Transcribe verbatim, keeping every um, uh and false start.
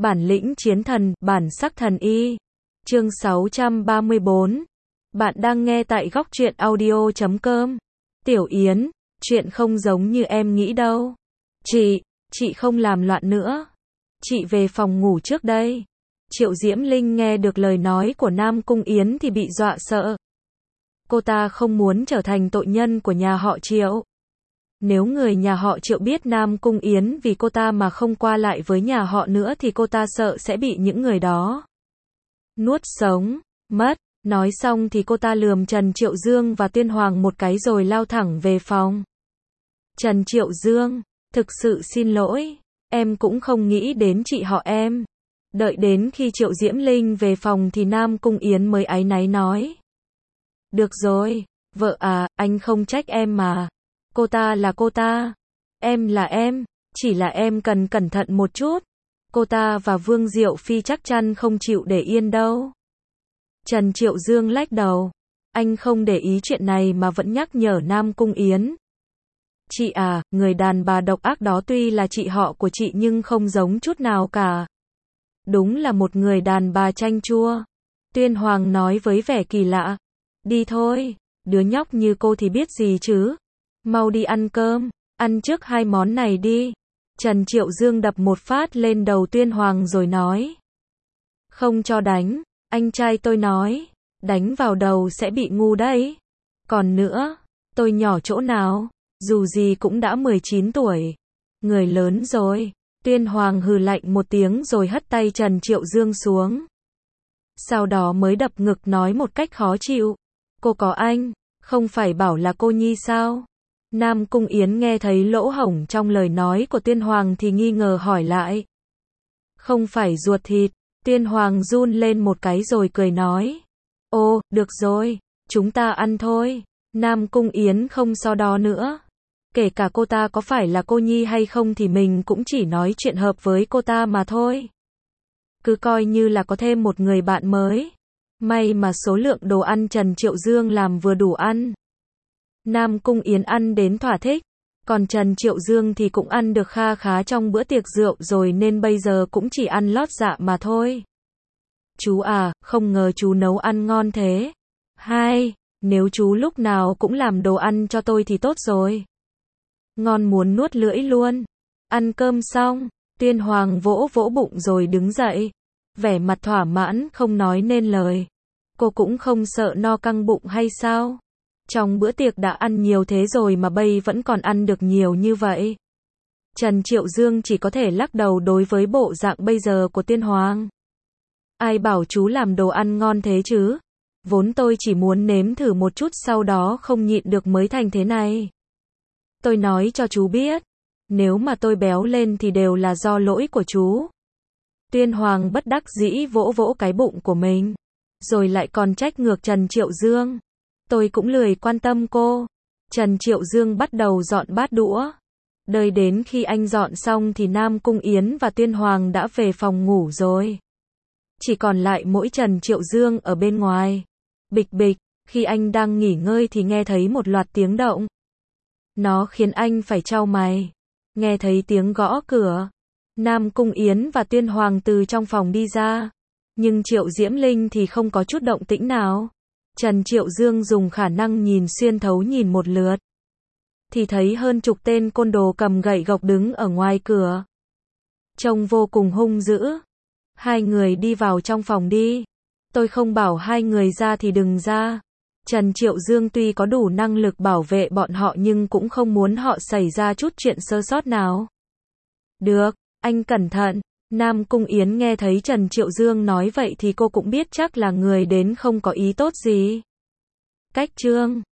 Bản lĩnh chiến thần, bản sắc thần y. Chương sáu trăm ba mươi bốn. Bạn đang nghe tại góc truyện audio chấm com. Tiểu Yến, chuyện không giống như em nghĩ đâu. Chị, chị không làm loạn nữa. Chị về phòng ngủ trước đây. Triệu Diễm Linh nghe được lời nói của Nam Cung Yến thì bị dọa sợ. Cô ta không muốn trở thành tội nhân của nhà họ Triệu. Nếu người nhà họ Triệu biết Nam Cung Yến vì cô ta mà không qua lại với nhà họ nữa thì cô ta sợ sẽ bị những người đó nuốt sống, mất. Nói xong thì cô ta lườm Trần Triệu Dương và Tuyên Hoàng một cái rồi lao thẳng về phòng. Trần Triệu Dương, thực sự xin lỗi, em cũng không nghĩ đến chị họ em. Đợi đến khi Triệu Diễm Linh về phòng thì Nam Cung Yến mới áy náy nói. Được rồi, vợ à, anh không trách em mà. Cô ta là cô ta. Em là em, chỉ là em cần cẩn thận một chút. Cô ta và Vương Diệu Phi chắc chắn không chịu để yên đâu. Trần Triệu Dương lách đầu. Anh không để ý chuyện này mà vẫn nhắc nhở Nam Cung Yến. Chị à, người đàn bà độc ác đó tuy là chị họ của chị nhưng không giống chút nào cả. Đúng là một người đàn bà chanh chua. Tuyên Hoàng nói với vẻ kỳ lạ. Đi thôi, đứa nhóc như cô thì biết gì chứ. Mau đi ăn cơm, ăn trước hai món này đi. Trần Triệu Dương đập một phát lên đầu Tuyên Hoàng rồi nói. Không cho đánh, anh trai tôi nói, đánh vào đầu sẽ bị ngu đấy. Còn nữa, tôi nhỏ chỗ nào, dù gì cũng đã mười chín tuổi. Người lớn rồi. Tuyên Hoàng hừ lạnh một tiếng rồi hất tay Trần Triệu Dương xuống. Sau đó mới đập ngực nói một cách khó chịu. Cô có anh, không phải bảo là cô nhi sao? Nam Cung Yến nghe thấy lỗ hổng trong lời nói của Tuyên Hoàng thì nghi ngờ hỏi lại. Không phải ruột thịt. Tuyên Hoàng run lên một cái rồi cười nói. Ô, được rồi, chúng ta ăn thôi. Nam Cung Yến không so đo nữa. Kể cả cô ta có phải là cô nhi hay không thì mình cũng chỉ nói chuyện hợp với cô ta mà thôi. Cứ coi như là có thêm một người bạn mới. May mà số lượng đồ ăn Trần Triệu Dương làm vừa đủ ăn. Nam Cung Yến ăn đến thỏa thích. Còn Trần Triệu Dương thì cũng ăn được kha khá trong bữa tiệc rượu rồi nên bây giờ cũng chỉ ăn lót dạ mà thôi. Chú à, không ngờ chú nấu ăn ngon thế. Hai, nếu chú lúc nào cũng làm đồ ăn cho tôi thì tốt rồi. Ngon muốn nuốt lưỡi luôn. Ăn cơm xong, Tuyên Hoàng vỗ vỗ bụng rồi đứng dậy. Vẻ mặt thỏa mãn không nói nên lời. Cô cũng không sợ no căng bụng hay sao? Trong bữa tiệc đã ăn nhiều thế rồi mà bây vẫn còn ăn được nhiều như vậy. Trần Triệu Dương chỉ có thể lắc đầu đối với bộ dạng bây giờ của Tuyên Hoàng. Ai bảo chú làm đồ ăn ngon thế chứ? Vốn tôi chỉ muốn nếm thử một chút sau đó không nhịn được mới thành thế này. Tôi nói cho chú biết, nếu mà tôi béo lên thì đều là do lỗi của chú. Tuyên Hoàng bất đắc dĩ vỗ vỗ cái bụng của mình, rồi lại còn trách ngược Trần Triệu Dương. Tôi cũng lười quan tâm cô. Trần Triệu Dương bắt đầu dọn bát đũa. Đợi đến khi anh dọn xong thì Nam Cung Yến và Tuyên Hoàng đã về phòng ngủ rồi. Chỉ còn lại mỗi Trần Triệu Dương ở bên ngoài. Bịch bịch, khi anh đang nghỉ ngơi thì nghe thấy một loạt tiếng động. Nó khiến anh phải chau mày. Nghe thấy tiếng gõ cửa. Nam Cung Yến và Tuyên Hoàng từ trong phòng đi ra. Nhưng Triệu Diễm Linh thì không có chút động tĩnh nào. Trần Triệu Dương dùng khả năng nhìn xuyên thấu nhìn một lượt. Thì thấy hơn chục tên côn đồ cầm gậy gộc đứng ở ngoài cửa. Trông vô cùng hung dữ. Hai người đi vào trong phòng đi. Tôi không bảo hai người ra thì đừng ra. Trần Triệu Dương tuy có đủ năng lực bảo vệ bọn họ nhưng cũng không muốn họ xảy ra chút chuyện sơ sót nào. Được, anh cẩn thận. Nam Cung Yến nghe thấy Trần Triệu Dương nói vậy thì cô cũng biết chắc là người đến không có ý tốt gì. Cách chương